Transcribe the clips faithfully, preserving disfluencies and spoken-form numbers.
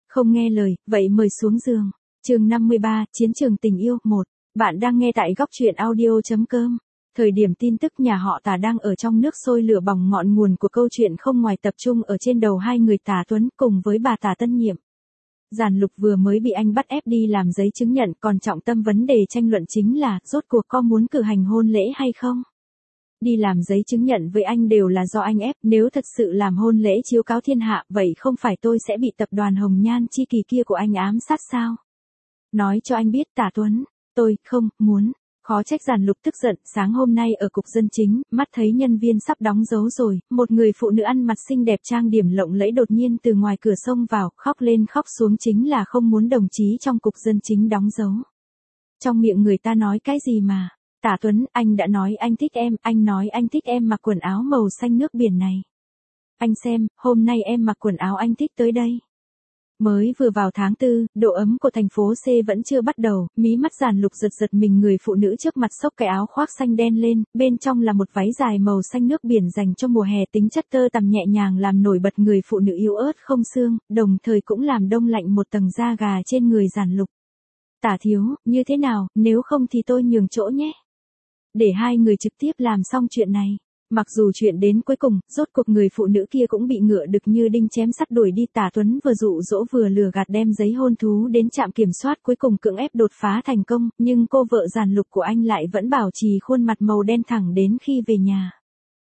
Không nghe lời, vậy mời xuống giường. Chương năm mươi ba, Chiến trường tình yêu, một. Bạn đang nghe tại góc truyện audio chấm com. Thời điểm tin tức nhà họ Tả đang ở trong nước sôi lửa bỏng, ngọn nguồn của câu chuyện không ngoài tập trung ở trên đầu hai người Tả Tuấn cùng với bà Tả Tân Nhiệm. Giản Lục vừa mới bị anh bắt ép đi làm giấy chứng nhận, còn trọng tâm vấn đề tranh luận chính là rốt cuộc có muốn cử hành hôn lễ hay không. Đi làm giấy chứng nhận với anh đều là do anh ép, nếu thật sự làm hôn lễ chiếu cáo thiên hạ, vậy không phải tôi sẽ bị tập đoàn Hồng Nhan Chi Kỳ kia của anh ám sát sao? Nói cho anh biết Tả Tuấn, tôi không muốn. Khó trách Giản Lục tức giận, sáng hôm nay ở cục dân chính, mắt thấy nhân viên sắp đóng dấu rồi, một người phụ nữ ăn mặc xinh đẹp trang điểm lộng lẫy đột nhiên từ ngoài cửa xông vào, khóc lên khóc xuống chính là không muốn đồng chí trong cục dân chính đóng dấu. Trong miệng người ta nói cái gì mà? Tả Tuấn, anh đã nói anh thích em, anh nói anh thích em mặc quần áo màu xanh nước biển này. Anh xem, hôm nay em mặc quần áo anh thích tới đây. Mới vừa vào tháng tư, độ ấm của thành phố C vẫn chưa bắt đầu, mí mắt Giản Lục giật giật mình, người phụ nữ trước mặt xốc cái áo khoác xanh đen lên, bên trong là một váy dài màu xanh nước biển dành cho mùa hè, tính chất tơ tằm nhẹ nhàng làm nổi bật người phụ nữ yếu ớt không xương, đồng thời cũng làm đông lạnh một tầng da gà trên người Giản Lục. Tả thiếu, như thế nào, nếu không thì tôi nhường chỗ nhé. Để hai người trực tiếp làm xong chuyện này. Mặc dù chuyện đến cuối cùng, rốt cuộc người phụ nữ kia cũng bị ngựa đực như đinh chém sắt đuổi đi. Tả Tuấn vừa dụ dỗ vừa lừa gạt đem giấy hôn thú đến trạm kiểm soát, cuối cùng cưỡng ép đột phá thành công, nhưng cô vợ Giản Lục của anh lại vẫn bảo trì khuôn mặt màu đen thẳng đến khi về nhà.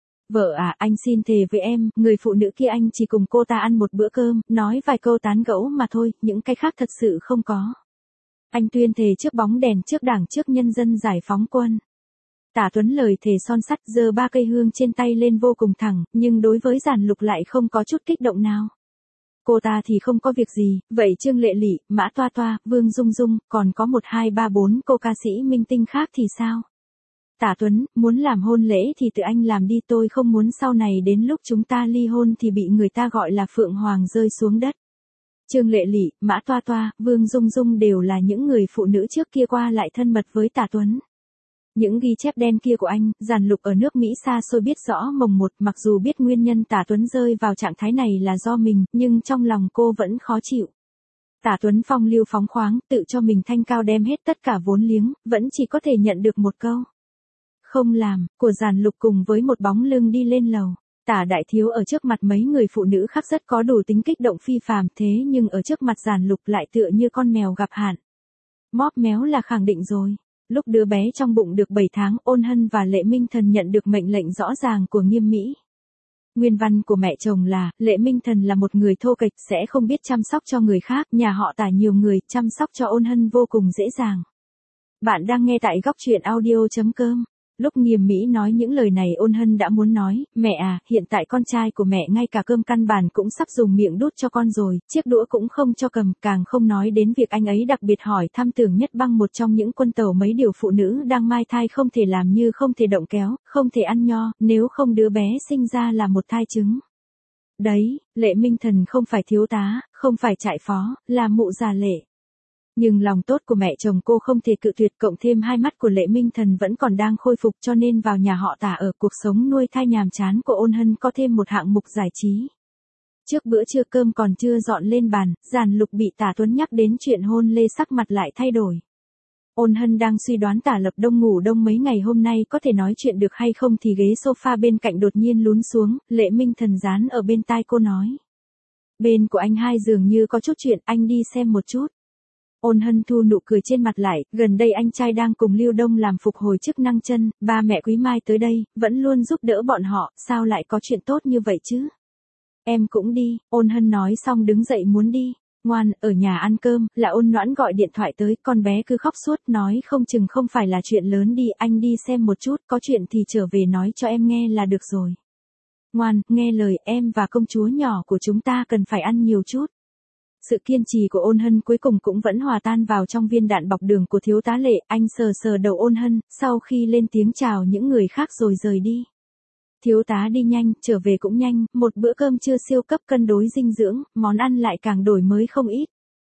Vợ à, anh xin thề với em, người phụ nữ kia anh chỉ cùng cô ta ăn một bữa cơm, nói vài câu tán gẫu mà thôi, những cái khác thật sự không có. Anh tuyên thề trước bóng đèn, trước Đảng, trước nhân dân giải phóng quân. Tả Tuấn lời thề son sắt, giơ ba cây hương trên tay lên vô cùng thẳng, nhưng đối với Giản Lục lại không có chút kích động nào. Cô ta thì không có việc gì, vậy Trương Lệ Lị, Mã Toa Toa, Vương Dung Dung, còn có một hai ba bốn cô ca sĩ minh tinh khác thì sao? Tả Tuấn, muốn làm hôn lễ thì tự anh làm đi, tôi không muốn sau này đến lúc chúng ta ly hôn thì bị người ta gọi là Phượng Hoàng rơi xuống đất. Trương Lệ Lị, Mã Toa Toa, Vương Dung Dung đều là những người phụ nữ trước kia qua lại thân mật với Tả Tuấn. Những ghi chép đen kia của anh, Giản Lục ở nước Mỹ xa xôi biết rõ mồng một, mặc dù biết nguyên nhân Tả Tuấn rơi vào trạng thái này là do mình, nhưng trong lòng cô vẫn khó chịu. Tả Tuấn phong lưu phóng khoáng, tự cho mình thanh cao đem hết tất cả vốn liếng, vẫn chỉ có thể nhận được một câu không làm, của Giản Lục cùng với một bóng lưng đi lên lầu. Tả đại thiếu ở trước mặt mấy người phụ nữ khác rất có đủ tính kích động phi phàm, thế nhưng ở trước mặt Giản Lục lại tựa như con mèo gặp hạn. Móp méo là khẳng định rồi. Lúc đứa bé trong bụng được bảy tháng, Ôn Hân và Lệ Minh Thần nhận được mệnh lệnh rõ ràng của Nghiêm Mỹ. Nguyên văn của mẹ chồng là, Lệ Minh Thần là một người thô kệch, sẽ không biết chăm sóc cho người khác, nhà họ Tả nhiều người, chăm sóc cho Ôn Hân vô cùng dễ dàng. Bạn đang nghe tại góc truyện audio chấm com. Lúc Nghiêm Mỹ nói những lời này, Ôn Hân đã muốn nói, mẹ à, hiện tại con trai của mẹ ngay cả cơm căn bản cũng sắp dùng miệng đút cho con rồi, chiếc đũa cũng không cho cầm, càng không nói đến việc anh ấy đặc biệt hỏi thăm Tưởng Nhất Băng, một trong những quân tàu mấy điều phụ nữ đang mai thai không thể làm như không thể động kéo, không thể ăn nho, nếu không đứa bé sinh ra là một thai trứng. Đấy, Lệ Minh Thần không phải thiếu tá, không phải trại phó, là mụ già Lệ. Nhưng lòng tốt của mẹ chồng cô không thể cự tuyệt, cộng thêm hai mắt của Lệ Minh Thần vẫn còn đang khôi phục, cho nên vào nhà họ Tả ở, cuộc sống nuôi thai nhàm chán của Ôn Hân có thêm một hạng mục giải trí. Trước bữa trưa cơm còn chưa dọn lên bàn, Giản Lục bị Tả Tuấn nhắc đến chuyện hôn lễ sắc mặt lại thay đổi. Ôn Hân đang suy đoán Tả Lập Đông ngủ đông mấy ngày hôm nay có thể nói chuyện được hay không thì ghế sofa bên cạnh đột nhiên lún xuống, Lệ Minh Thần dán ở bên tai cô nói. Bên của anh hai dường như có chút chuyện, anh đi xem một chút. Ôn Hân thu nụ cười trên mặt lại, gần đây anh trai đang cùng Lưu Đông làm phục hồi chức năng chân, ba mẹ Quý Mai tới đây, vẫn luôn giúp đỡ bọn họ, sao lại có chuyện tốt như vậy chứ? Em cũng đi, Ôn Hân nói xong đứng dậy muốn đi. Ngoan, ở nhà ăn cơm, là Ôn Noãn gọi điện thoại tới, con bé cứ khóc suốt, nói không chừng không phải là chuyện lớn, đi, anh đi xem một chút, có chuyện thì trở về nói cho em nghe là được rồi. Ngoan, nghe lời, em và công chúa nhỏ của chúng ta cần phải ăn nhiều chút. Sự kiên trì của Ôn Hân cuối cùng cũng vẫn hòa tan vào trong viên đạn bọc đường của thiếu tá Lệ, anh sờ sờ đầu Ôn Hân, sau khi lên tiếng chào những người khác rồi rời đi. Thiếu tá đi nhanh, trở về cũng nhanh, một bữa cơm trưa siêu cấp cân đối dinh dưỡng, món ăn lại càng đổi mới không ít.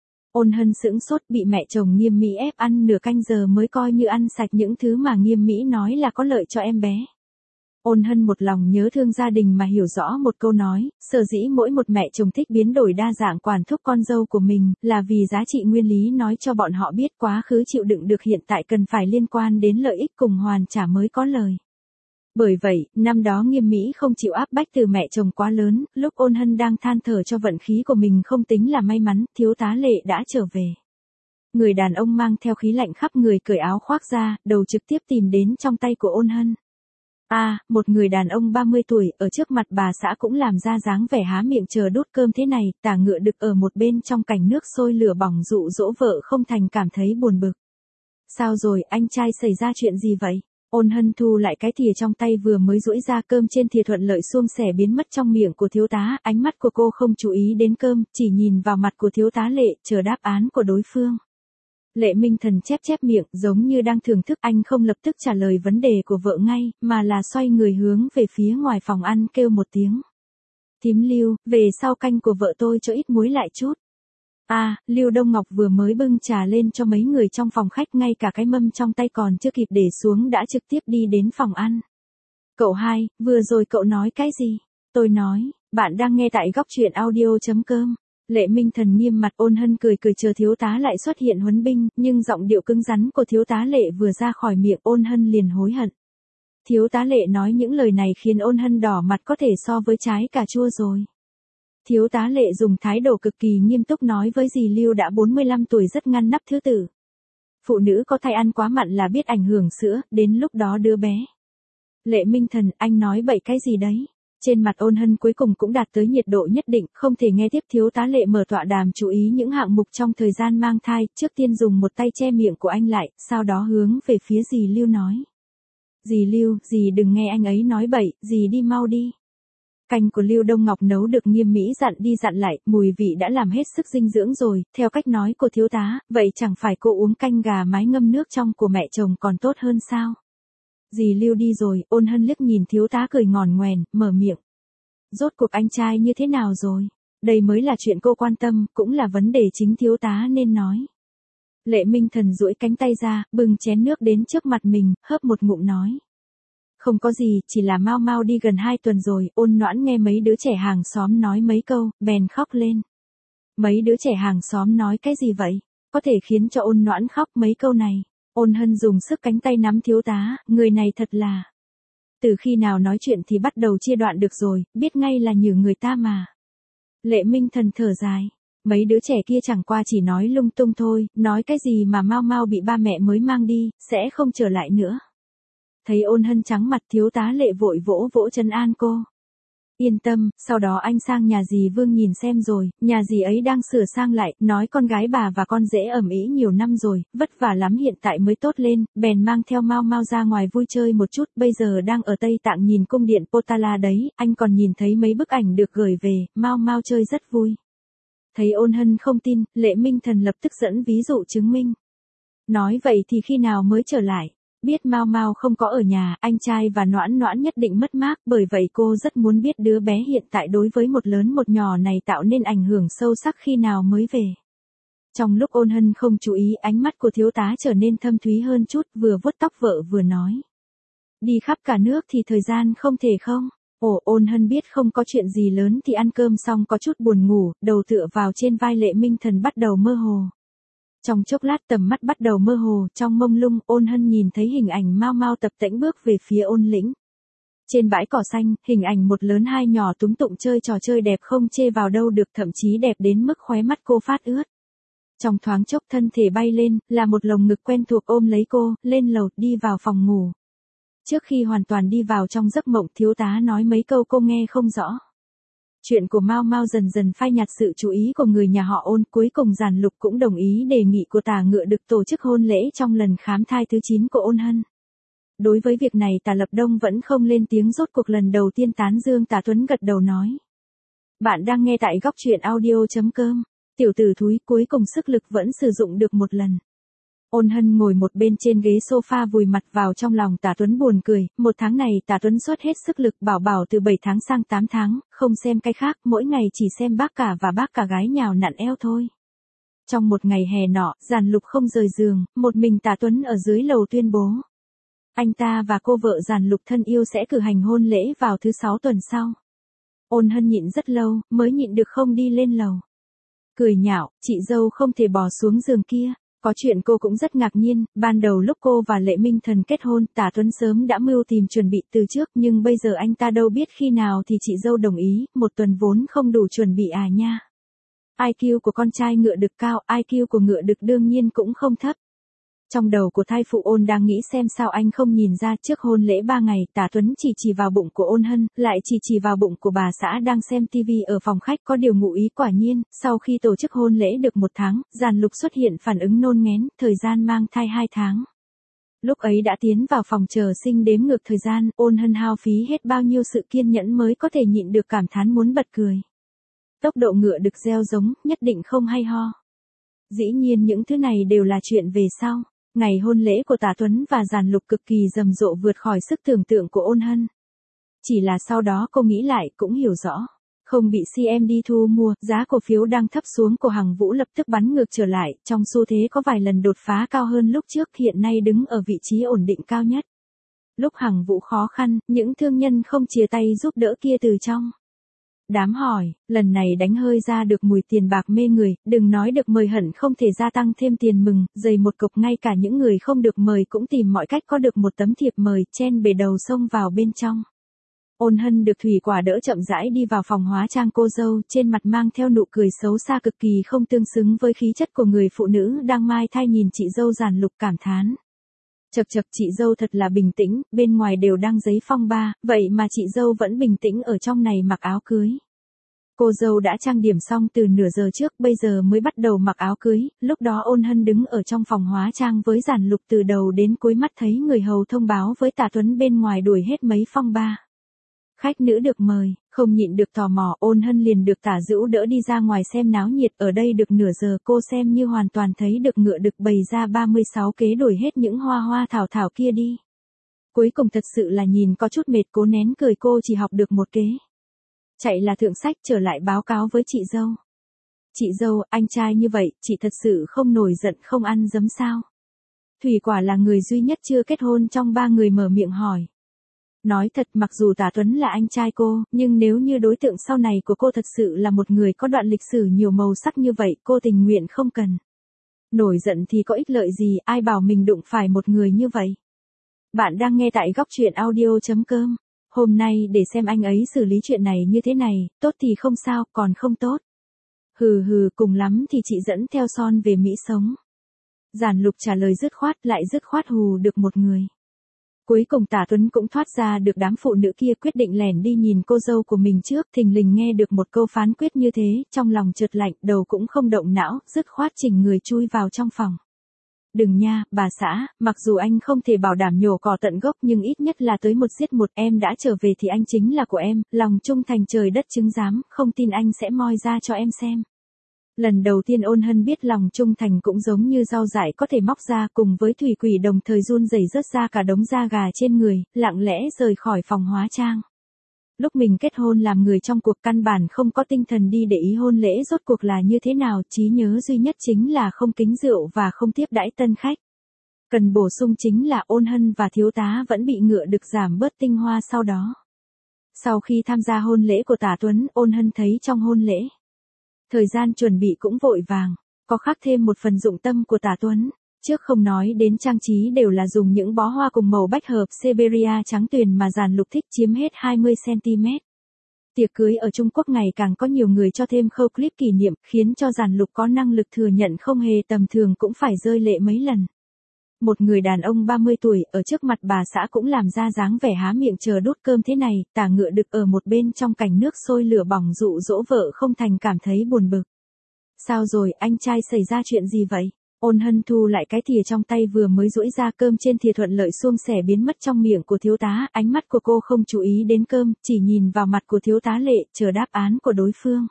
Ôn Hân sững sốt, bị mẹ chồng Nghiêm Mỹ ép ăn nửa canh giờ mới coi như ăn sạch những thứ mà Nghiêm Mỹ nói là có lợi cho em bé. Ôn Hân một lòng nhớ thương gia đình mà hiểu rõ một câu nói, sở dĩ mỗi một mẹ chồng thích biến đổi đa dạng quản thúc con dâu của mình, là vì giá trị nguyên lý nói cho bọn họ biết quá khứ chịu đựng được hiện tại cần phải liên quan đến lợi ích cùng hoàn trả mới có lời. Bởi vậy, năm đó Nghiêm Mỹ không chịu áp bách từ mẹ chồng quá lớn, lúc Ôn Hân đang than thở cho vận khí của mình không tính là may mắn, thiếu tá Lệ đã trở về. Người đàn ông mang theo khí lạnh khắp người cởi áo khoác ra, đầu trực tiếp tìm đến trong tay của Ôn Hân. A, à, một người đàn ông ba mươi tuổi, ở trước mặt bà xã cũng làm ra dáng vẻ há miệng chờ đút cơm thế này, tả ngựa đực ở một bên trong cảnh nước sôi lửa bỏng dụ dỗ vợ không thành cảm thấy buồn bực. Sao rồi, anh trai xảy ra chuyện gì vậy? Ôn Hân thu lại cái thìa trong tay vừa mới duỗi ra, cơm trên thìa thuận lợi suông sẻ biến mất trong miệng của thiếu tá, ánh mắt của cô không chú ý đến cơm, chỉ nhìn vào mặt của thiếu tá Lệ, chờ đáp án của đối phương. Lệ Minh Thần chép chép miệng, giống như đang thưởng thức, anh không lập tức trả lời vấn đề của vợ ngay, mà là xoay người hướng về phía ngoài phòng ăn kêu một tiếng. Thím Lưu, về sau canh của vợ tôi cho ít muối lại chút. A, à, Lưu Đông Ngọc vừa mới bưng trà lên cho mấy người trong phòng khách, ngay cả cái mâm trong tay còn chưa kịp để xuống đã trực tiếp đi đến phòng ăn. Cậu hai, vừa rồi cậu nói cái gì? Tôi nói, bạn đang nghe tại góc truyện audio chấm com. Lệ Minh Thần nghiêm mặt. Ôn Hân cười cười chờ thiếu tá lại xuất hiện huấn binh, nhưng giọng điệu cứng rắn của thiếu tá Lệ vừa ra khỏi miệng Ôn Hân liền hối hận. Thiếu tá Lệ nói những lời này khiến Ôn Hân đỏ mặt có thể so với trái cà chua rồi. Thiếu tá Lệ dùng thái độ cực kỳ nghiêm túc nói với dì Lưu đã bốn mươi lăm tuổi rất ngăn nắp thứ tử. Phụ nữ có thai ăn quá mặn là biết ảnh hưởng sữa, đến lúc đó đứa bé. Lệ Minh Thần, anh nói bậy cái gì đấy? Trên mặt Ôn Hân cuối cùng cũng đạt tới nhiệt độ nhất định, không thể nghe tiếp. Thiếu tá Lệ mở tọa đàm chú ý những hạng mục trong thời gian mang thai, trước tiên dùng một tay che miệng của anh lại, sau đó hướng về phía dì Lưu nói. Dì Lưu, dì đừng nghe anh ấy nói bậy, dì đi mau đi. Canh của Lưu Đông Ngọc nấu được Nghiêm Mỹ dặn đi dặn lại, mùi vị đã làm hết sức dinh dưỡng rồi, theo cách nói của thiếu tá, vậy chẳng phải cô uống canh gà mái ngâm nước trong của mẹ chồng còn tốt hơn sao? Dì Lưu đi rồi, Ôn Hân liếc nhìn thiếu tá cười ngòn ngoèn, mở miệng. Rốt cuộc anh trai như thế nào rồi? Đây mới là chuyện cô quan tâm, cũng là vấn đề chính thiếu tá nên nói. Lệ Minh Thần duỗi cánh tay ra, bưng chén nước đến trước mặt mình, hớp một ngụm nói. Không có gì, chỉ là Mau Mau đi gần hai tuần rồi. Ôn Noãn nghe mấy đứa trẻ hàng xóm nói mấy câu, bèn khóc lên. Mấy đứa trẻ hàng xóm nói cái gì vậy? Có thể khiến cho Ôn Noãn khóc mấy câu này. Ôn Hân dùng sức cánh tay nắm thiếu tá, người này thật là. Từ khi nào nói chuyện thì bắt đầu chia đoạn được rồi, biết ngay là nhử người ta mà. Lệ Minh Thần thở dài. Mấy đứa trẻ kia chẳng qua chỉ nói lung tung thôi, nói cái gì mà Mau Mau bị ba mẹ mới mang đi, sẽ không trở lại nữa. Thấy Ôn Hân trắng mặt, thiếu tá Lệ vội vỗ vỗ trấn an cô. Yên tâm, sau đó anh sang nhà dì Vương nhìn xem rồi, nhà dì ấy đang sửa sang lại, nói con gái bà và con rể ẩm ý nhiều năm rồi, vất vả lắm hiện tại mới tốt lên, bèn mang theo Mau Mau ra ngoài vui chơi một chút, bây giờ đang ở Tây Tạng nhìn cung điện Potala đấy, anh còn nhìn thấy mấy bức ảnh được gửi về, Mau Mau chơi rất vui. Thấy Ôn Hân không tin, Lệ Minh Thần lập tức dẫn ví dụ chứng minh. Nói vậy thì khi nào mới trở lại? Biết Mau Mau không có ở nhà, anh trai và Noãn Noãn nhất định mất mát, bởi vậy cô rất muốn biết đứa bé hiện tại đối với một lớn một nhỏ này tạo nên ảnh hưởng sâu sắc khi nào mới về. Trong lúc Ôn Hân không chú ý, ánh mắt của thiếu tá trở nên thâm thúy hơn chút, vừa vuốt tóc vợ vừa nói. Đi khắp cả nước thì thời gian không thể không? Ồ, Ôn Hân biết không có chuyện gì lớn thì ăn cơm xong có chút buồn ngủ, đầu tựa vào trên vai Lệ Minh Thần bắt đầu mơ hồ. Trong chốc lát tầm mắt bắt đầu mơ hồ, trong mông lung, Ôn Hân nhìn thấy hình ảnh Mau Mau tập tễnh bước về phía Ôn Lĩnh. Trên bãi cỏ xanh, hình ảnh một lớn hai nhỏ túm tụng chơi trò chơi đẹp không chê vào đâu được, thậm chí đẹp đến mức khóe mắt cô phát ướt. Trong thoáng chốc thân thể bay lên, là một lồng ngực quen thuộc ôm lấy cô, lên lầu, đi vào phòng ngủ. Trước khi hoàn toàn đi vào trong giấc mộng, thiếu tá nói mấy câu cô nghe không rõ. Chuyện của Mau Mau dần dần phai nhạt sự chú ý của người nhà họ Ôn, cuối cùng Giản Lục cũng đồng ý đề nghị của Tả Ngựa được tổ chức hôn lễ trong lần khám thai thứ chín của Ôn Hân. Đối với việc này Tả Lập Đông vẫn không lên tiếng, rốt cuộc lần đầu tiên tán dương Tả Tuấn gật đầu nói. Bạn đang nghe tại góc truyện audio chấm com. Tiểu tử thúi, cuối cùng sức lực vẫn sử dụng được một lần. Ôn Hân ngồi một bên trên ghế sofa vùi mặt vào trong lòng Tả Tuấn buồn cười, một tháng này Tả Tuấn xuất hết sức lực, bảo bảo từ bảy tháng sang tám tháng, không xem cái khác, mỗi ngày chỉ xem bác cả và bác cả gái nhào nặn eo thôi. Trong một ngày hè nọ, Giản Lục không rời giường, một mình Tả Tuấn ở dưới lầu tuyên bố. Anh ta và cô vợ Giản Lục thân yêu sẽ cử hành hôn lễ vào thứ sáu tuần sau. Ôn Hân nhịn rất lâu, mới nhịn được không đi lên lầu. Cười nhạo, chị dâu không thể bỏ xuống giường kia. Có chuyện cô cũng rất ngạc nhiên, ban đầu lúc cô và Lệ Minh Thần kết hôn, Tả Tuấn sớm đã mưu tìm chuẩn bị từ trước, nhưng bây giờ anh ta đâu biết khi nào thì chị dâu đồng ý, một tuần vốn không đủ chuẩn bị à nha. i kiu của con trai ngựa đực cao, i kiu của ngựa đực đương nhiên cũng không thấp. Trong đầu của thai phụ Ôn đang nghĩ xem sao anh không nhìn ra trước hôn lễ ba ngày, Tả Tuấn chỉ chỉ vào bụng của Ôn Hân, lại chỉ chỉ vào bụng của bà xã đang xem tivi ở phòng khách, có điều ngụ ý quả nhiên, sau khi tổ chức hôn lễ được một tháng, Giản Lục xuất hiện phản ứng nôn nghén, thời gian mang thai hai tháng. Lúc ấy đã tiến vào phòng chờ sinh đếm ngược thời gian, Ôn Hân hao phí hết bao nhiêu sự kiên nhẫn mới có thể nhịn được cảm thán muốn bật cười. Tốc độ ngựa đực gieo giống, nhất định không hay ho. Dĩ nhiên những thứ này đều là chuyện về sau. Ngày hôn lễ của Tả Tuấn và Giản Lục cực kỳ rầm rộ vượt khỏi sức tưởng tượng của Ôn Hân. Chỉ là sau đó cô nghĩ lại cũng hiểu rõ. Không bị xê em đê thu mua, giá cổ phiếu đang thấp xuống của Hằng Vũ lập tức bắn ngược trở lại, trong xu thế có vài lần đột phá cao hơn lúc trước, hiện nay đứng ở vị trí ổn định cao nhất. Lúc Hằng Vũ khó khăn, những thương nhân không chia tay giúp đỡ kia từ trong đám hỏi, lần này đánh hơi ra được mùi tiền bạc mê người, đừng nói được mời hận không thể gia tăng thêm tiền mừng, dày một cục ngay cả những người không được mời cũng tìm mọi cách có được một tấm thiệp mời, chen bề đầu xông vào bên trong. Ôn Hân được Thủy Quả đỡ chậm rãi đi vào phòng hóa trang cô dâu, trên mặt mang theo nụ cười xấu xa cực kỳ không tương xứng với khí chất của người phụ nữ đang mai thai, nhìn chị dâu Giản Lục cảm thán. Chật chật, chị dâu thật là bình tĩnh, bên ngoài đều đang giấy phong ba, vậy mà chị dâu vẫn bình tĩnh ở trong này mặc áo cưới. Cô dâu đã trang điểm xong từ nửa giờ trước, bây giờ mới bắt đầu mặc áo cưới, lúc đó Ôn Hân đứng ở trong phòng hóa trang với Giản Lục từ đầu đến cuối, mắt thấy người hầu thông báo với Tả Tuấn bên ngoài đuổi hết mấy phong ba. Khách nữ được mời, không nhịn được tò mò, Ôn Hân liền được Tả Dữu đỡ đi ra ngoài xem náo nhiệt, ở đây được nửa giờ cô xem như hoàn toàn thấy được ngựa đực bày ra ba mươi sáu kế đuổi hết những hoa hoa thảo thảo kia đi. Cuối cùng thật sự là nhìn có chút mệt, cố nén cười, cô chỉ học được một kế. Chạy là thượng sách, trở lại báo cáo với chị dâu. Chị dâu, anh trai như vậy, chị thật sự không nổi giận không ăn dấm sao? Thủy Quả là người duy nhất chưa kết hôn trong ba người mở miệng hỏi. Nói thật, mặc dù Tả Tuấn là anh trai cô, nhưng nếu như đối tượng sau này của cô thật sự là một người có đoạn lịch sử nhiều màu sắc như vậy, cô tình nguyện không cần. Nổi giận thì có ích lợi gì, ai bảo mình đụng phải một người như vậy. Bạn đang nghe tại góc truyện audio chấm com. Hôm nay để xem anh ấy xử lý chuyện này như thế này, tốt thì không sao, còn không tốt. Hừ hừ, cùng lắm thì chị dẫn theo Son về Mỹ sống. Giản Lục trả lời dứt khoát, lại dứt khoát hù được một người. Cuối cùng Tả Tuấn cũng thoát ra được đám phụ nữ kia, quyết định lẻn đi nhìn cô dâu của mình trước, thình lình nghe được một câu phán quyết như thế, trong lòng chợt lạnh, đầu cũng không động não, dứt khoát chỉnh người chui vào trong phòng. Đừng nha, bà xã, mặc dù anh không thể bảo đảm nhổ cỏ tận gốc nhưng ít nhất là tới một giết một, em đã trở về thì anh chính là của em, lòng trung thành trời đất chứng giám, không tin anh sẽ moi ra cho em xem. Lần đầu tiên Ôn Hân biết lòng trung thành cũng giống như rau dại có thể móc ra, cùng với Thủy Quỷ đồng thời run rẩy rớt ra cả đống da gà trên người, lặng lẽ rời khỏi phòng hóa trang. Lúc mình kết hôn làm người trong cuộc căn bản không có tinh thần đi để ý hôn lễ rốt cuộc là như thế nào, trí nhớ duy nhất chính là không kính rượu và không tiếp đãi tân khách. Cần bổ sung chính là Ôn Hân và thiếu tá vẫn bị ngựa đực giảm bớt tinh hoa sau đó. Sau khi tham gia hôn lễ của Tả Tuấn, Ôn Hân thấy trong hôn lễ, thời gian chuẩn bị cũng vội vàng, có khắc thêm một phần dụng tâm của Tả Tuấn. Trước không nói đến trang trí đều là dùng những bó hoa cùng màu bách hợp Siberia trắng tuyền mà Giản Lục thích, chiếm hết hai mươi xăng ti mét. Tiệc cưới ở Trung Quốc ngày càng có nhiều người cho thêm khâu clip kỷ niệm, khiến cho Giản Lục có năng lực thừa nhận không hề tầm thường cũng phải rơi lệ mấy lần. Một người đàn ông ba mươi tuổi ở trước mặt bà xã cũng làm ra dáng vẻ há miệng chờ đút cơm thế này, Tả ngựa đực ở một bên trong cảnh nước sôi lửa bỏng dụ dỗ vợ không thành cảm thấy buồn bực. Sao rồi, anh trai xảy ra chuyện gì vậy? Ôn Hân thu lại cái thìa trong tay vừa mới duỗi ra, cơm trên thìa thuận lợi suông sẻ biến mất trong miệng của thiếu tá, ánh mắt của cô không chú ý đến cơm, chỉ nhìn vào mặt của thiếu tá Lệ, chờ đáp án của đối phương.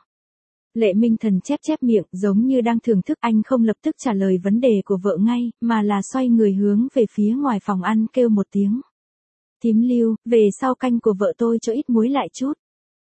Lệ Minh Thần chép chép miệng, giống như đang thưởng thức, anh không lập tức trả lời vấn đề của vợ ngay, mà là xoay người hướng về phía ngoài phòng ăn kêu một tiếng. Thím Lưu, về sau canh của vợ tôi cho ít muối lại chút.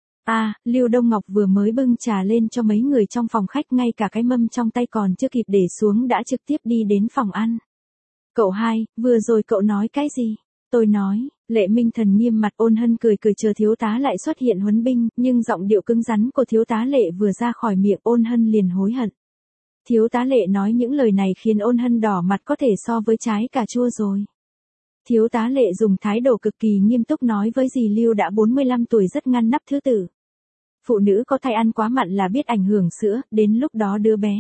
À, Lưu Đông Ngọc vừa mới bưng trà lên cho mấy người trong phòng khách, ngay cả cái mâm trong tay còn chưa kịp để xuống đã trực tiếp đi đến phòng ăn. Cậu hai, vừa rồi cậu nói cái gì? Tôi nói, Lệ Minh Thần nghiêm mặt. Ôn Hân cười cười chờ thiếu tá lại xuất hiện huấn binh, nhưng giọng điệu cứng rắn của thiếu tá Lệ vừa ra khỏi miệng Ôn Hân liền hối hận. Thiếu tá Lệ nói những lời này khiến Ôn Hân đỏ mặt có thể so với trái cà chua rồi. Thiếu tá Lệ dùng thái độ cực kỳ nghiêm túc nói với dì Lưu đã bốn mươi lăm tuổi rất ngăn nắp thứ tử. Phụ nữ có thai ăn quá mặn là biết ảnh hưởng sữa, đến lúc đó đứa bé.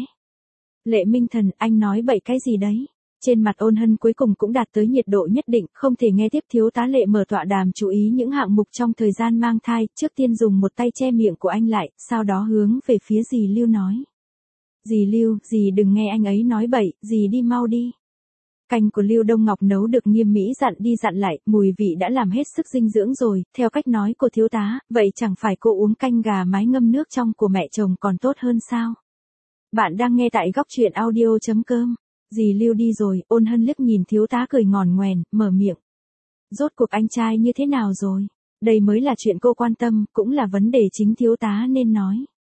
Lệ Minh Thần, anh nói bậy cái gì đấy? Trên mặt Ôn Hân cuối cùng cũng đạt tới nhiệt độ nhất định, không thể nghe tiếp. Thiếu tá Lệ mở tọa đàm chú ý những hạng mục trong thời gian mang thai, trước tiên dùng một tay che miệng của anh lại, sau đó hướng về phía dì Lưu nói. Dì Lưu, dì đừng nghe anh ấy nói bậy, dì đi mau đi. Canh của Lưu Đông Ngọc nấu được nghiêm mỹ dặn đi dặn lại, mùi vị đã làm hết sức dinh dưỡng rồi, theo cách nói của thiếu tá, vậy chẳng phải cô uống canh gà mái ngâm nước trong của mẹ chồng còn tốt hơn sao? Bạn đang nghe tại góc truyện audio chấm com. Dì Lưu đi rồi, Ôn Hân liếc nhìn thiếu tá cười ngòn ngoèn, mở miệng. Rốt cuộc anh trai như thế nào rồi? Đây mới là chuyện cô quan tâm, cũng là vấn đề chính thiếu tá nên nói.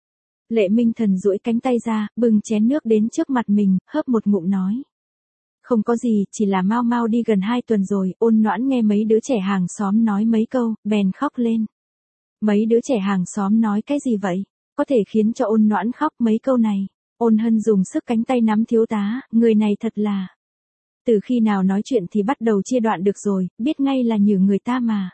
Lệ Minh Thần duỗi cánh tay ra, bưng chén nước đến trước mặt mình, hớp một ngụm nói. Không có gì, chỉ là mau mau đi gần hai tuần rồi. Ôn Noãn nghe mấy đứa trẻ hàng xóm nói mấy câu, bèn khóc lên. Mấy đứa trẻ hàng xóm nói cái gì vậy? Có thể khiến cho Ôn Noãn khóc mấy câu này. Ôn Hân dùng sức cánh tay nắm thiếu tá, người này thật là. Từ khi nào nói chuyện thì bắt đầu chia đoạn được rồi, biết ngay là nhử người ta mà.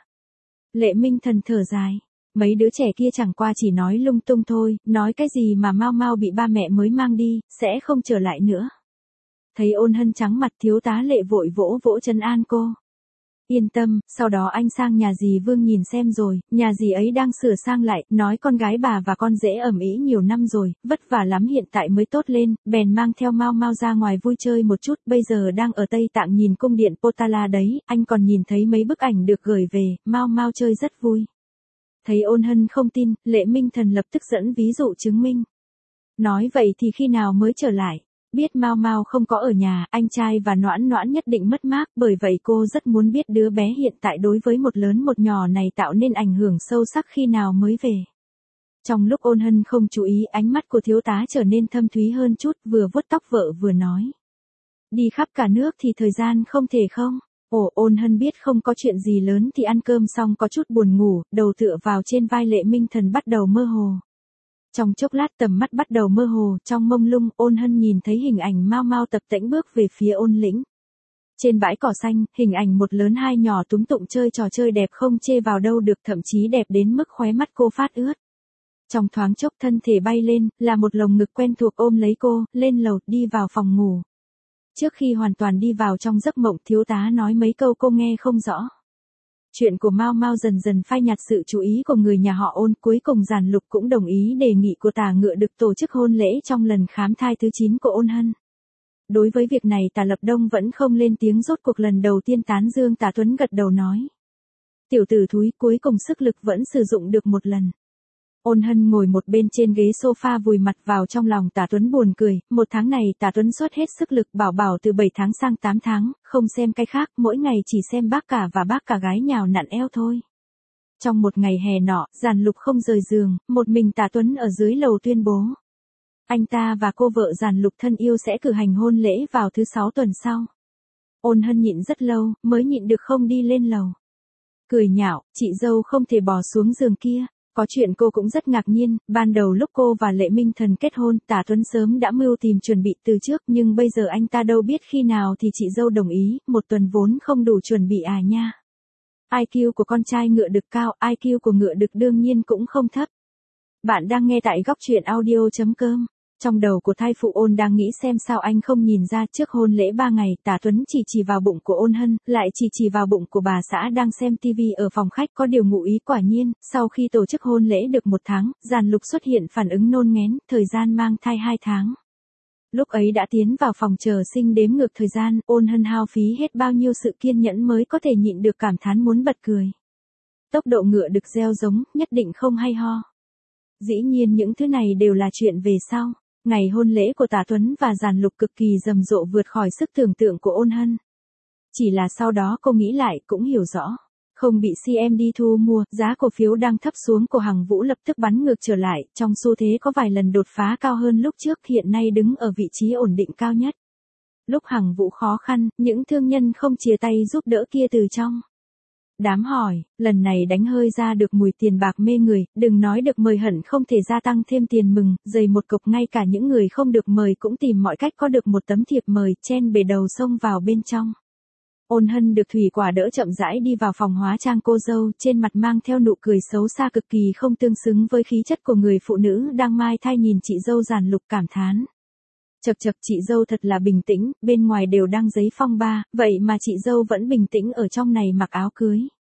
Lệ Minh Thần thở dài. Mấy đứa trẻ kia chẳng qua chỉ nói lung tung thôi, nói cái gì mà mau mau bị ba mẹ mới mang đi, sẽ không trở lại nữa. Thấy Ôn Hân trắng mặt, thiếu tá Lệ vội vỗ vỗ trấn an cô. Yên tâm, sau đó anh sang nhà dì Vương nhìn xem rồi, nhà dì ấy đang sửa sang lại, nói con gái bà và con rể ẩm ý nhiều năm rồi, vất vả lắm hiện tại mới tốt lên, bèn mang theo mau mau ra ngoài vui chơi một chút, bây giờ đang ở Tây Tạng nhìn cung điện Potala đấy, anh còn nhìn thấy mấy bức ảnh được gửi về, mau mau chơi rất vui. Thấy Ôn Hân không tin, Lệ Minh Thần lập tức dẫn ví dụ chứng minh. Nói vậy thì khi nào mới trở lại? Biết Mao Mao không có ở nhà, anh trai và Noãn Noãn nhất định mất mát, bởi vậy cô rất muốn biết đứa bé hiện tại đối với một lớn một nhỏ này tạo nên ảnh hưởng sâu sắc khi nào mới về. Trong lúc Ôn Hân không chú ý, ánh mắt của thiếu tá trở nên thâm thúy hơn chút, vừa vuốt tóc vợ vừa nói. Đi khắp cả nước thì thời gian không thể không? Ồ, Ôn Hân biết không có chuyện gì lớn thì ăn cơm xong có chút buồn ngủ, đầu tựa vào trên vai Lệ Minh Thần bắt đầu mơ hồ. Trong chốc lát tầm mắt bắt đầu mơ hồ, trong mông lung, Ôn Hân nhìn thấy hình ảnh Mao Mao tập tễnh bước về phía Ôn Lĩnh. Trên bãi cỏ xanh, hình ảnh một lớn hai nhỏ túm tụng chơi trò chơi đẹp không chê vào đâu được, thậm chí đẹp đến mức khóe mắt cô phát ướt. Trong thoáng chốc thân thể bay lên, là một lồng ngực quen thuộc ôm lấy cô, lên lầu, đi vào phòng ngủ. Trước khi hoàn toàn đi vào trong giấc mộng, thiếu tá nói mấy câu cô nghe không rõ. Chuyện của Mao Mao dần dần phai nhạt sự chú ý của người nhà họ Ôn, cuối cùng Giản Lục cũng đồng ý đề nghị của Tả Ngựa Đực tổ chức hôn lễ trong lần khám thai thứ chín của Ôn Hân. Đối với việc này Tả Lập Đông vẫn không lên tiếng, rốt cuộc lần đầu tiên tán dương Tả Tuấn gật đầu nói. Tiểu tử thúi, cuối cùng sức lực vẫn sử dụng được một lần. Ôn Hân ngồi một bên trên ghế sofa vùi mặt vào trong lòng Tả Tuấn buồn cười, một tháng này Tả Tuấn xuất hết sức lực bảo bảo từ bảy tháng sang tám tháng, không xem cái khác, mỗi ngày chỉ xem bác cả và bác cả gái nhào nặn eo thôi. Trong một ngày hè nọ, Giản Lục không rời giường, một mình Tả Tuấn ở dưới lầu tuyên bố. Anh ta và cô vợ Giản Lục thân yêu sẽ cử hành hôn lễ vào thứ sáu tuần sau. Ôn Hân nhịn rất lâu, mới nhịn được không đi lên lầu. Cười nhạo, chị dâu không thể bỏ xuống giường kia. Có chuyện cô cũng rất ngạc nhiên, ban đầu lúc cô và Lệ Minh Thần kết hôn, Tả Tuấn sớm đã mưu tìm chuẩn bị từ trước, nhưng bây giờ anh ta đâu biết khi nào thì chị dâu đồng ý, một tuần vốn không đủ chuẩn bị à nha. i kiu của con trai Ngựa Đực cao, i kiu của Ngựa Đực đương nhiên cũng không thấp. Bạn đang nghe tại góc truyện audio chấm com. Trong đầu của thai phụ Ôn đang nghĩ xem sao anh không nhìn ra, trước hôn lễ ba ngày, Tả Tuấn chỉ chỉ vào bụng của Ôn Hân, lại chỉ chỉ vào bụng của bà xã đang xem tivi ở phòng khách, có điều ngụ ý. Quả nhiên, sau khi tổ chức hôn lễ được một tháng, Giản Lục xuất hiện phản ứng nôn nghén, thời gian mang thai hai tháng. Lúc ấy đã tiến vào phòng chờ sinh đếm ngược thời gian, Ôn Hân hao phí hết bao nhiêu sự kiên nhẫn mới có thể nhịn được cảm thán muốn bật cười. Tốc độ Ngựa Đực gieo giống, nhất định không hay ho. Dĩ nhiên những thứ này đều là chuyện về sau. Ngày hôn lễ của Tả Tuấn và Giản Lục cực kỳ rầm rộ vượt khỏi sức tưởng tượng của Ôn Hân. Chỉ là sau đó cô nghĩ lại cũng hiểu rõ. Không bị xê em đê thu mua, giá cổ phiếu đang thấp xuống của Hằng Vũ lập tức bắn ngược trở lại, trong xu thế có vài lần đột phá cao hơn lúc trước, hiện nay đứng ở vị trí ổn định cao nhất. Lúc Hằng Vũ khó khăn, những thương nhân không chia tay giúp đỡ kia từ trong Đám hỏi, lần này đánh hơi ra được mùi tiền bạc mê người, đừng nói được mời hận không thể gia tăng thêm tiền mừng, dày một cục ngay cả những người không được mời cũng tìm mọi cách có được một tấm thiệp mời, chen bề đầu xông vào bên trong. Ôn Hân được Thủy Quả đỡ chậm rãi đi vào phòng hóa trang cô dâu, trên mặt mang theo nụ cười xấu xa cực kỳ không tương xứng với khí chất của người phụ nữ đang mai thai, nhìn chị dâu Giản Lục cảm thán. Chật chật, chị dâu thật là bình tĩnh, bên ngoài đều đang giấy phong ba, vậy mà chị dâu vẫn bình tĩnh ở trong này mặc áo cưới.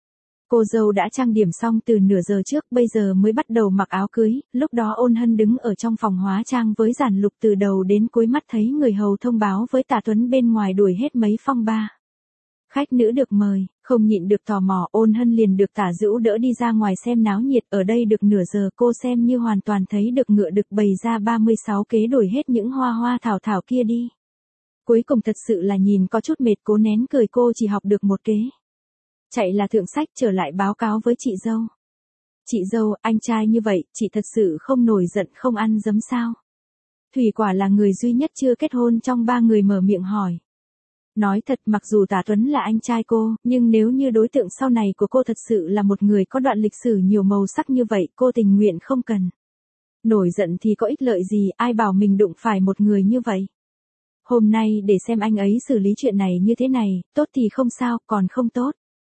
Cô dâu đã trang điểm xong từ nửa giờ trước, bây giờ mới bắt đầu mặc áo cưới, lúc đó Ôn Hân đứng ở trong phòng hóa trang với Giản Lục từ đầu đến cuối, mắt thấy người hầu thông báo với Tả Tuấn bên ngoài đuổi hết mấy phong ba. Khách nữ được mời, không nhịn được tò mò, Ôn Hân liền được Tả Dữu đỡ đi ra ngoài xem náo nhiệt, ở đây được nửa giờ cô xem như hoàn toàn thấy được ngựa được bày ra ba mươi sáu kế đuổi hết những hoa hoa thảo thảo kia đi. Cuối cùng thật sự là nhìn có chút mệt, cố nén cười, cô chỉ học được một kế. Chạy là thượng sách, trở lại báo cáo với chị dâu. Chị dâu, anh trai như vậy, chị thật sự không nổi giận không ăn dấm sao? Thủy Quả là người duy nhất chưa kết hôn trong ba người mở miệng hỏi. Nói thật, mặc dù Tả Tuấn là anh trai cô, nhưng nếu như đối tượng sau này của cô thật sự là một người có đoạn lịch sử nhiều màu sắc như vậy, cô tình nguyện không cần. Nổi giận thì có ích lợi gì, ai bảo mình đụng phải một người như vậy. Hôm nay để xem anh ấy xử lý chuyện này như thế này, tốt thì không sao, còn không tốt.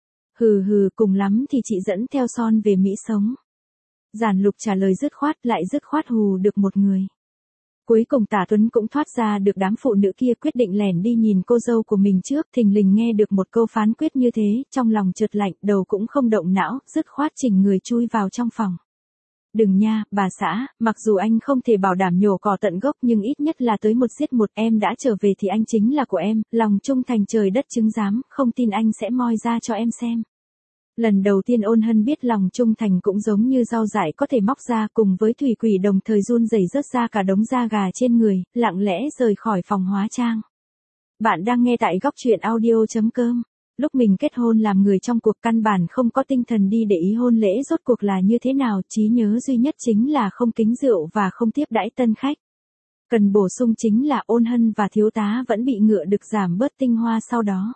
Hừ hừ, cùng lắm thì chị dẫn theo Son về Mỹ sống. Giản Lục trả lời dứt khoát, lại dứt khoát hù được một người. Cuối cùng Tả Tuấn cũng thoát ra được đám phụ nữ kia, quyết định lẻn đi nhìn cô dâu của mình trước, thình lình nghe được một câu phán quyết như thế, trong lòng chợt lạnh, đầu cũng không động não, dứt khoát chỉnh người chui vào trong phòng. Đừng nha, bà xã, mặc dù anh không thể bảo đảm nhổ cỏ tận gốc nhưng ít nhất là tới một giết một, em đã trở về thì anh chính là của em, lòng trung thành trời đất chứng giám, không tin anh sẽ moi ra cho em xem. Lần đầu tiên Ôn Hân biết lòng trung thành cũng giống như rau dại có thể móc ra, cùng với Thủy Quỷ đồng thời run rẩy rớt ra cả đống da gà trên người, lặng lẽ rời khỏi phòng hóa trang. Bạn đang nghe tại góc truyện audio chấm com. Lúc mình kết hôn làm người trong cuộc căn bản không có tinh thần đi để ý hôn lễ rốt cuộc là như thế nào, trí nhớ duy nhất chính là không kính rượu và không tiếp đãi tân khách. Cần bổ sung chính là Ôn Hân và thiếu tá vẫn bị ngựa được giảm bớt tinh hoa sau đó.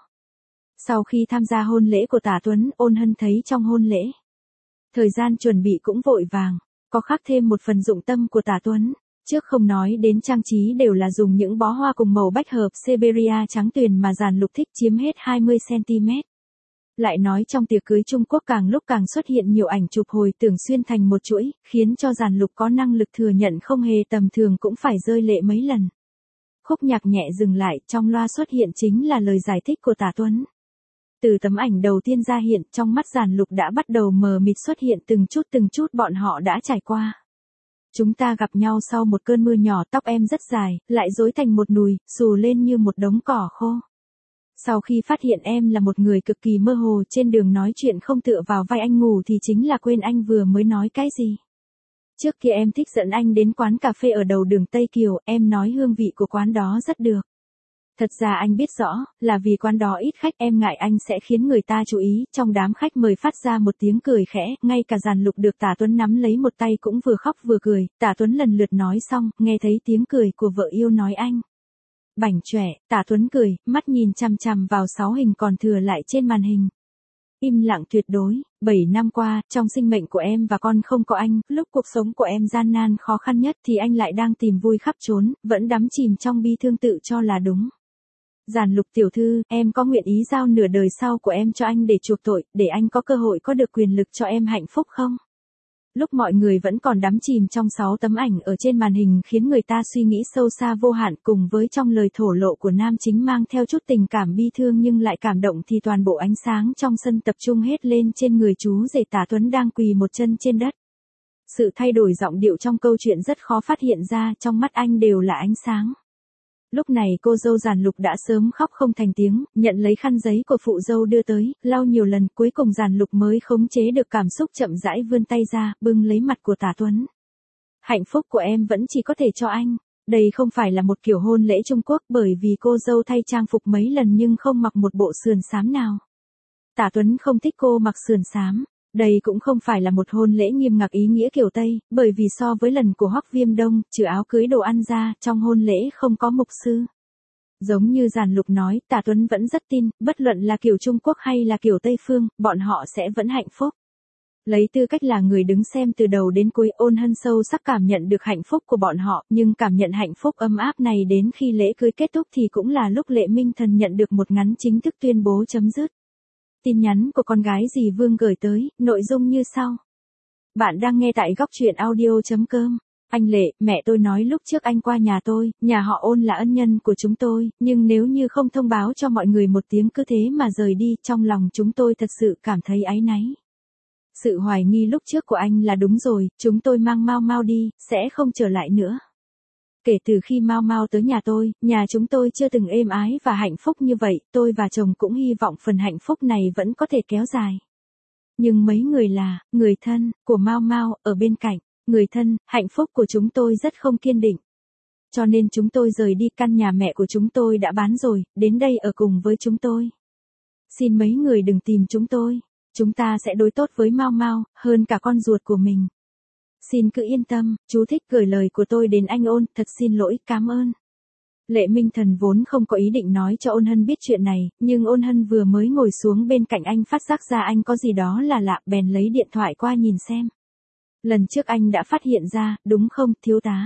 Sau khi tham gia hôn lễ của Tả Tuấn, Ôn Hân thấy trong hôn lễ, thời gian chuẩn bị cũng vội vàng, có khắc thêm một phần dụng tâm của Tả Tuấn. Trước không nói đến trang trí đều là dùng những bó hoa cùng màu bách hợp Siberia trắng tuyền mà Giản Lục thích, chiếm hết hai mươi xăng ti mét. Lại nói trong tiệc cưới Trung Quốc càng lúc càng xuất hiện nhiều ảnh chụp hồi tưởng xuyên thành một chuỗi, khiến cho Giản Lục có năng lực thừa nhận không hề tầm thường cũng phải rơi lệ mấy lần. Khúc nhạc nhẹ dừng lại, trong loa xuất hiện chính là lời giải thích của Tả Tuấn. Từ tấm ảnh đầu tiên ra hiện, trong mắt Giản Lục đã bắt đầu mờ mịt xuất hiện từng chút từng chút bọn họ đã trải qua. Chúng ta gặp nhau sau một cơn mưa nhỏ, tóc em rất dài, lại rối thành một nùi, xù lên như một đống cỏ khô. Sau khi phát hiện em là một người cực kỳ mơ hồ, trên đường nói chuyện không tựa vào vai anh ngủ thì chính là quên anh vừa mới nói cái gì. Trước kia em thích dẫn anh đến quán cà phê ở đầu đường Tây Kiều, em nói hương vị của quán đó rất được. Thật ra anh biết rõ, là vì quán đó ít khách, em ngại anh sẽ khiến người ta chú ý, trong đám khách mời phát ra một tiếng cười khẽ, ngay cả Giản Lục được Tả Tuấn nắm lấy một tay cũng vừa khóc vừa cười, Tả Tuấn lần lượt nói xong, nghe thấy tiếng cười của vợ yêu nói anh. Bảnh chỏe, Tả Tuấn cười, mắt nhìn chằm chằm vào sáu hình còn thừa lại trên màn hình. Im lặng tuyệt đối, bảy năm qua, trong sinh mệnh của em và con không có anh, lúc cuộc sống của em gian nan khó khăn nhất thì anh lại đang tìm vui khắp trốn, vẫn đắm chìm trong bi thương tự cho là đúng. Giản Lục tiểu thư, em có nguyện ý giao nửa đời sau của em cho anh để chuộc tội, để anh có cơ hội có được quyền lực cho em hạnh phúc không? Lúc mọi người vẫn còn đắm chìm trong sáu tấm ảnh ở trên màn hình khiến người ta suy nghĩ sâu xa vô hạn, cùng với trong lời thổ lộ của nam chính mang theo chút tình cảm bi thương nhưng lại cảm động, thì toàn bộ ánh sáng trong sân tập trung hết lên trên người chú rể Tả Tuấn đang quỳ một chân trên đất. Sự thay đổi giọng điệu trong câu chuyện rất khó phát hiện ra, trong mắt anh đều là ánh sáng. Lúc này cô dâu Giản Lục đã sớm khóc không thành tiếng, nhận lấy khăn giấy của phụ dâu đưa tới, lau nhiều lần, cuối cùng Giản Lục mới khống chế được cảm xúc, chậm rãi vươn tay ra, bưng lấy mặt của Tả Tuấn. Hạnh phúc của em vẫn chỉ có thể cho anh. Đây không phải là một kiểu hôn lễ Trung Quốc, bởi vì cô dâu thay trang phục mấy lần nhưng không mặc một bộ sườn xám nào. Tả Tuấn không thích cô mặc sườn xám. Đây cũng không phải là một hôn lễ nghiêm ngặt ý nghĩa kiểu Tây, bởi vì so với lần của Hoắc Viêm Đông, trừ áo cưới đồ ăn ra, trong hôn lễ không có mục sư. Giống như Giản Lục nói, Tả Tuấn vẫn rất tin, bất luận là kiểu Trung Quốc hay là kiểu Tây Phương, bọn họ sẽ vẫn hạnh phúc. Lấy tư cách là người đứng xem từ đầu đến cuối, Ôn Hân sâu sắc cảm nhận được hạnh phúc của bọn họ, nhưng cảm nhận hạnh phúc ấm áp này đến khi lễ cưới kết thúc thì cũng là lúc Lệ Minh Thần nhận được một ngắn chính thức tuyên bố chấm dứt. Tin nhắn của con gái dì Vương gửi tới, nội dung như sau. Bạn đang nghe tại góc truyện audio chấm com. Anh Lệ, mẹ tôi nói lúc trước anh qua nhà tôi, nhà họ Ôn là ân nhân của chúng tôi, nhưng nếu như không thông báo cho mọi người một tiếng cứ thế mà rời đi, trong lòng chúng tôi thật sự cảm thấy áy náy. Sự hoài nghi lúc trước của anh là đúng rồi, chúng tôi mang Mao Mao đi, sẽ không trở lại nữa. Kể từ khi Mao Mao tới nhà tôi, nhà chúng tôi chưa từng êm ái và hạnh phúc như vậy, tôi và chồng cũng hy vọng phần hạnh phúc này vẫn có thể kéo dài. Nhưng mấy người là, người thân, của Mao Mao, ở bên cạnh, người thân, hạnh phúc của chúng tôi rất không kiên định. Cho nên chúng tôi rời đi, căn nhà mẹ của chúng tôi đã bán rồi, đến đây ở cùng với chúng tôi. Xin mấy người đừng tìm chúng tôi. Chúng ta sẽ đối tốt với Mao Mao, hơn cả con ruột của mình. Xin cứ yên tâm, chú thích gửi lời của tôi đến anh Ôn, thật xin lỗi, cảm ơn. Lệ Minh Thần vốn không có ý định nói cho Ôn Hân biết chuyện này, nhưng Ôn Hân vừa mới ngồi xuống bên cạnh anh phát giác ra anh có gì đó là lạ, bèn lấy điện thoại qua nhìn xem. Lần trước anh đã phát hiện ra, đúng không, thiếu tá?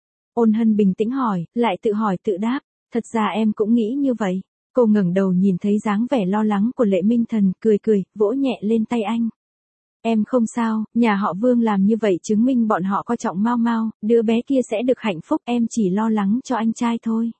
Ôn Hân bình tĩnh hỏi, lại tự hỏi tự đáp, thật ra em cũng nghĩ như vậy. Cô ngẩng đầu nhìn thấy dáng vẻ lo lắng của Lệ Minh Thần, cười cười, vỗ nhẹ lên tay anh. Em không sao, nhà họ Vương làm như vậy chứng minh bọn họ coi trọng Mao Mao, đứa bé kia sẽ được hạnh phúc, em chỉ lo lắng cho anh trai thôi.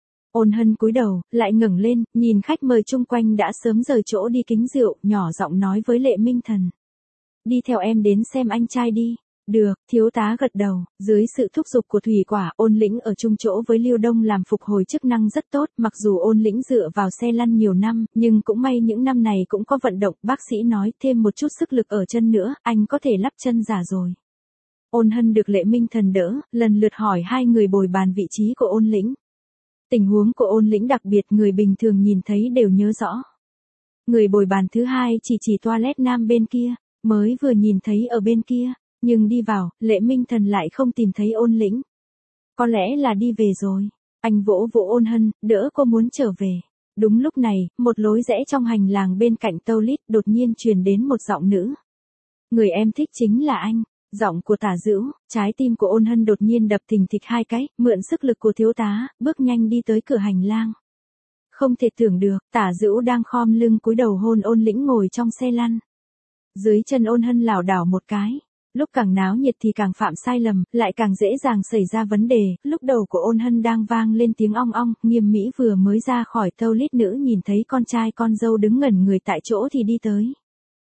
Ôn Hân cúi đầu, lại ngẩng lên, nhìn khách mời chung quanh đã sớm rời chỗ đi kính rượu, nhỏ giọng nói với Lệ Minh Thần. Đi theo em đến xem anh trai đi. Được, thiếu tá gật đầu, dưới sự thúc giục của Thủy Quả, Ôn Lĩnh ở chung chỗ với Liêu Đông làm phục hồi chức năng rất tốt, mặc dù Ôn Lĩnh dựa vào xe lăn nhiều năm, nhưng cũng may những năm này cũng có vận động, bác sĩ nói thêm một chút sức lực ở chân nữa, anh có thể lắp chân giả rồi. Ôn Hân được Lệ Minh Thần đỡ, lần lượt hỏi hai người bồi bàn vị trí của Ôn Lĩnh. Tình huống của Ôn Lĩnh đặc biệt, người bình thường nhìn thấy đều nhớ rõ. Người bồi bàn thứ hai chỉ chỉ toilet nam bên kia, mới vừa nhìn thấy ở bên kia. Nhưng đi vào, Lệ Minh Thần lại không tìm thấy Ôn Lĩnh. Có lẽ là đi về rồi. Anh vỗ vỗ Ôn Hân, đỡ cô muốn trở về. Đúng lúc này, một lối rẽ trong hành lang bên cạnh toilet đột nhiên truyền đến một giọng nữ. Người em thích chính là anh. Giọng của Tả Dữu, trái tim của Ôn Hân đột nhiên đập thình thịch hai cái, mượn sức lực của thiếu tá, bước nhanh đi tới cửa hành lang. Không thể tưởng được, Tả Dữu đang khom lưng cúi đầu hôn Ôn Lĩnh ngồi trong xe lăn. Dưới chân Ôn Hân lảo đảo một cái. Lúc càng náo nhiệt thì càng phạm sai lầm, lại càng dễ dàng xảy ra vấn đề, lúc đầu của Ôn Hân đang vang lên tiếng ong ong, Nghiêm Mỹ vừa mới ra khỏi toilet nữ nhìn thấy con trai con dâu đứng ngẩn người tại chỗ thì đi tới.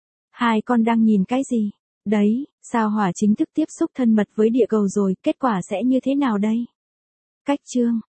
Hai con đang nhìn cái gì? Đấy, sao Hỏa chính thức tiếp xúc thân mật với địa cầu rồi, kết quả sẽ như thế nào đây? Cách chương